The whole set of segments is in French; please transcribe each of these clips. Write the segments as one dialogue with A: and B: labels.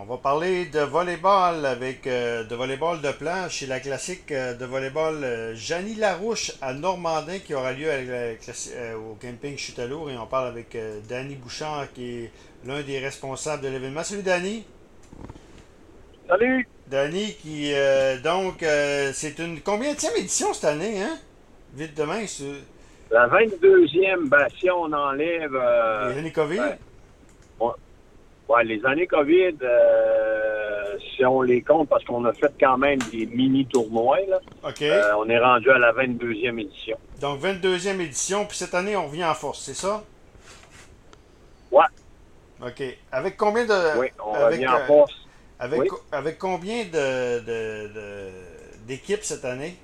A: va parler de volleyball avec de volleyball de plage chez la classique de volleyball Janie Larouche à Normandin qui aura lieu avec au camping Chutalour et on parle avec Danny Bouchard qui est l'un des responsables de l'événement. Salut Danny.
B: Salut!
A: Danny qui c'est une combienième édition cette année, hein? Vite demain,
B: La 22e, ben, si on enlève
A: les années COVID.
B: ben, on- ouais, les années COVID, si on les compte, parce qu'on a fait quand même des mini-tournois, là,
A: OK.
B: on est rendu à la 22e édition.
A: Donc 22e édition, puis cette année on revient en force, c'est ça?
B: Ouais,
A: OK. Avec combien de.
B: oui, on revient
A: Avec,
B: en force.
A: avec,
B: Oui,
A: avec combien d'équipes cette année?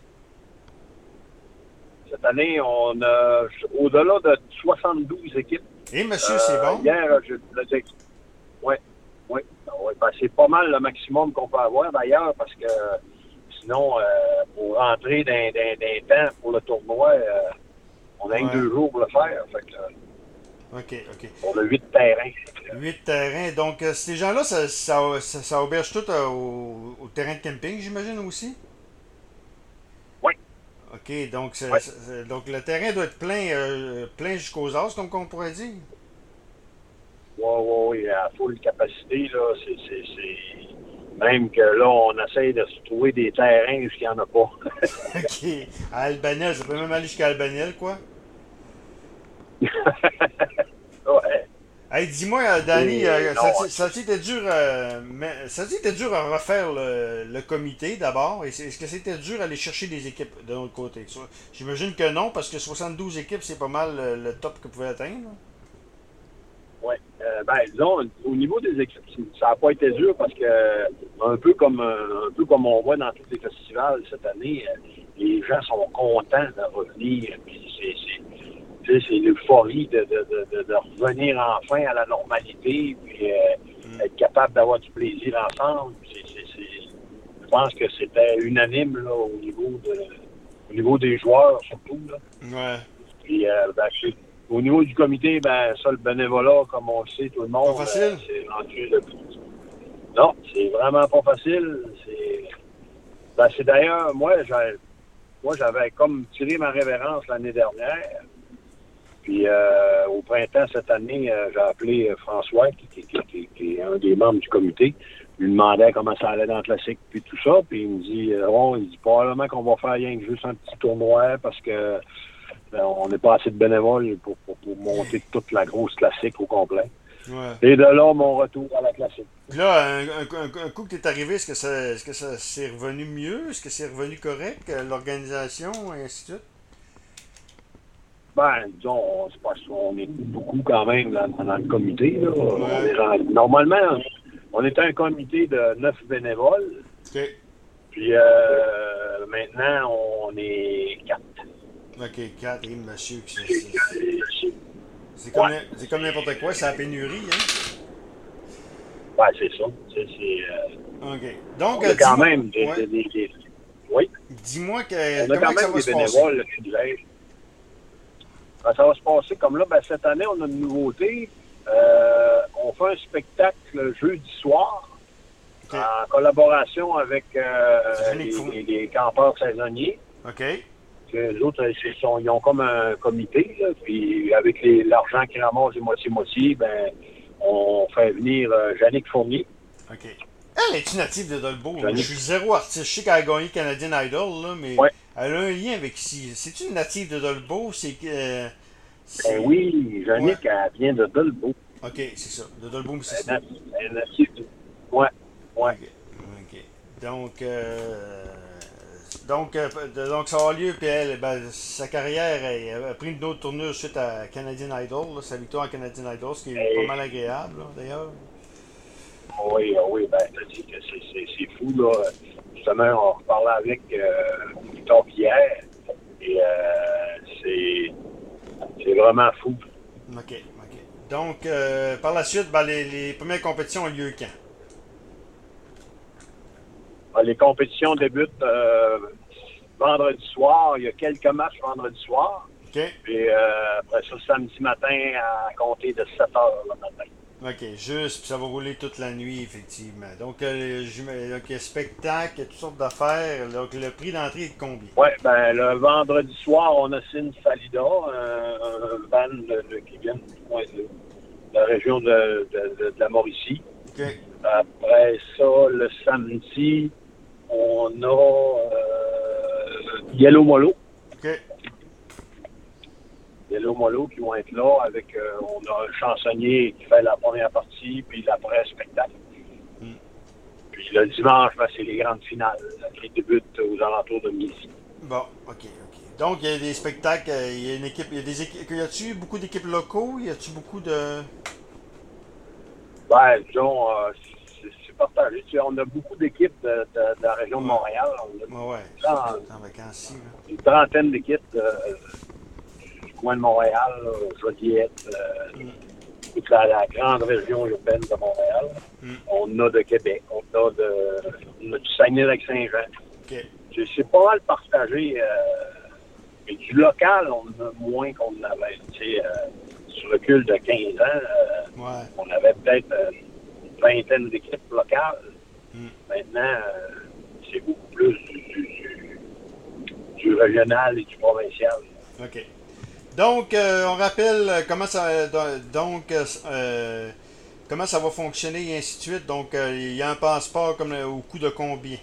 B: cette année, on a au-delà de 72 équipes.
A: Eh, monsieur, c'est bon.
B: Hier, je le dis. Oui, oui. Ouais, ben, c'est pas mal le maximum qu'on peut avoir d'ailleurs, parce que sinon, pour rentrer d'un temps pour le tournoi, on a que
A: Ouais.
B: 2 jours pour le faire. Fait que,
A: OK, OK.
B: on a 8 terrains.
A: 8 terrains. Donc, ces gens-là, ça auberge tout au terrain de camping, j'imagine aussi?
B: Oui,
A: OK, donc,
B: oui,
A: donc le terrain doit être plein jusqu'aux os, comme on pourrait dire.
B: oui, oui, à full capacité, là, même que là, on essaie de se trouver des terrains où il n'y en a pas.
A: OK. À Albanel, ça peut même aller jusqu'à Albanel, quoi.
B: Ouais.
A: Hey, dis-moi, Danny,
B: Et non,
A: ça a-t-il été dur, ça a-t-il été dur à refaire le comité d'abord? Est-ce que c'était dur d'aller chercher des équipes de l'autre côté? J'imagine que non, parce que 72 équipes, c'est pas mal le top que vous pouvez atteindre.
B: ouais. Ben, disons, au niveau des équipes, ça n'a pas été dur parce que un peu comme on voit dans tous les festivals cette année, les gens sont contents de revenir. Puis tu sais, c'est l'euphorie de revenir enfin à la normalité, puis
A: Hmm.
B: être capable d'avoir du plaisir ensemble. Je pense que c'était unanime là, au niveau des joueurs surtout. Là.
A: Ouais.
B: Puis, ben, au niveau du comité, ben, ça, le bénévolat, comme on le sait, tout le
A: Pas
B: monde,
A: facile?
B: c'est rendu le plus. Non, c'est vraiment pas facile. C'est d'ailleurs, moi, j'avais comme tiré ma révérence l'année dernière. Puis, au printemps cette année, j'ai appelé François, qui est un des membres du comité. Je lui demandais comment ça allait dans le classique, puis tout ça. Puis, il me dit, bon, il dit probablement qu'on va faire rien que juste un petit tournoi parce que on n'est pas assez de bénévoles pour monter toute la grosse classique au complet.
A: Ouais.
B: Et de là, mon retour à la classique.
A: Puis là, un coup que t'es arrivé, est-ce que ça s'est revenu mieux? Est-ce que c'est revenu correct? L'organisation, et ainsi de suite?
B: Ben, disons, c'est parce qu'on est beaucoup quand même dans le comité. Là.
A: Ouais.
B: Normalement, on était un comité de 9 bénévoles.
A: OK.
B: Puis maintenant, on est 4.
A: OK, 4, monsieur.
B: Ouais,
A: C'est comme n'importe quoi, c'est la pénurie, hein?
B: ouais, c'est ça.
A: OK. Donc,
B: On a quand
A: dis-moi.
B: même
A: Ouais.
B: oui,
A: Dis-moi
B: on a
A: comment
B: quand
A: que ça
B: même
A: va
B: des
A: se passer.
B: bénévoles là, qui nous aident. Ben, ça va se passer comme là, ben, cette année, on a une nouveauté. On fait un spectacle jeudi soir
A: OK.
B: en collaboration avec
A: C'est Yannick Fou.
B: les campeurs saisonniers.
A: OK.
B: Les autres, ils ont comme un comité, là, puis avec l'argent qu'ils ramassent moitié-moitié, ben, on fait venir Yannick Fournier.
A: OK. Elle est-tu native de Dolbeau? Moi, je
B: Yannick,
A: suis zéro artiste. Je sais qu'elle a gagné Canadian Idol, là, mais
B: ouais.
A: elle a un lien avec ici. C'est-tu une native de Dolbeau? C'est que.
B: Ben
A: C'est.
B: oui,
A: Ouais.
B: Yannick, elle vient de Dolbeau.
A: OK, c'est ça. De Dolbeau,
B: Elle
A: Mississippi.
B: est native Ouais, ouais.
A: OK. OK. Donc, donc ça va avoir lieu, puis elle, ben, sa carrière elle a pris une autre tournure suite à Canadian Idol, là, sa victoire à Canadian Idol, ce qui est pas
B: Et,
A: mal agréable, là, d'ailleurs.
B: oui, oui, ben, t'as dit que c'est fou, là. Justement, on reparlait avec Victor Pierre, et c'est vraiment fou.
A: OK, OK. Donc, par la suite, ben, les premières compétitions ont lieu quand?
B: Les compétitions débutent vendredi soir. Il y a quelques matchs vendredi soir.
A: OK?
B: Puis après ça, samedi matin à compter de 7 heures le matin.
A: OK, juste, puis ça va rouler toute la nuit, effectivement. Donc, donc, il y a spectacle, il y a toutes sortes d'affaires. Donc, le prix d'entrée est de combien?
B: Oui, ben le vendredi soir, on a Sin Salida, un band qui vient du coin de la région de la Mauricie.
A: OK,
B: Après ça, le samedi, on a Yellow Molo.
A: OK,
B: Yellow Molo qui vont être là avec, on a un chansonnier qui fait la première partie, puis l'après-spectacle.
A: Mm.
B: Puis le dimanche, ben, c'est les grandes finales qui débutent aux alentours de midi.
A: bon, OK, OK. Donc, il y a des spectacles, il y a une équipe, il y a des équipes, y a-tu beaucoup d'équipes locaux? Y a-tu beaucoup de...
B: Ben, disons, c'est partagé. Tu sais, on a beaucoup d'équipes de la région de Montréal. On
A: Ouais, ouais, je
B: a
A: suis en vacances ici, là.
B: une trentaine d'équipes du coin de Montréal, là, Joliette,
A: Mm.
B: toute la grande région urbaine de Montréal.
A: Mm.
B: On a de Québec, on a du Saguenay-Lac-Saint-Jean.
A: OK,
B: C'est pas mal partagé. Mais du local, on en a moins qu'on en avait. Tu sais, sur le recul de 15 ans,
A: ouais.
B: on avait peut-être une vingtaine d'équipes locales.
A: Mm.
B: Maintenant, c'est beaucoup plus du régional et du provincial.
A: OK. Donc, on rappelle comment ça, comment ça va fonctionner et ainsi de suite. Donc, il y a un passeport comme au coût de combien?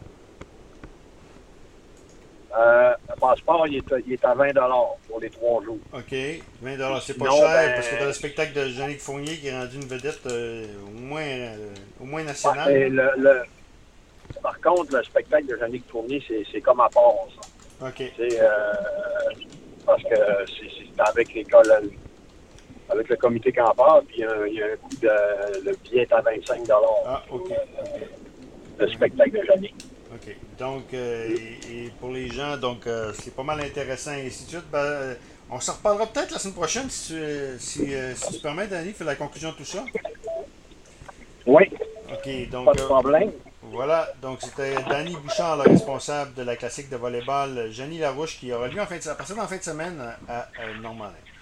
B: Le passeport, il est à 20 pour les 3 jours.
A: OK, 20 c'est pas
B: Sinon,
A: cher
B: ben,
A: parce que dans le spectacle de Jannick Fournier qui est rendu une vedette au moins
B: ouais,
A: nationale.
B: mais par contre, le spectacle de Jannick Fournier, c'est comme à part, ça.
A: OK,
B: C'est, parce que c'est avec l'école, avec le comité campeur, puis il y a un coût le billet est à 25
A: ah, OK, OK,
B: le spectacle de Jannick.
A: OK. Donc, et pour les gens, donc c'est pas mal intéressant et ainsi de suite. Ben, on s'en reparlera peut-être la semaine prochaine si tu permets, Danny, faire la conclusion de tout ça.
B: Oui,
A: OK, donc
B: pas de problème.
A: voilà, donc c'était Danny Bouchard, le responsable de la classique de volleyball Jeannie Larouche qui aura lieu à partir de la fin de semaine à Normandin.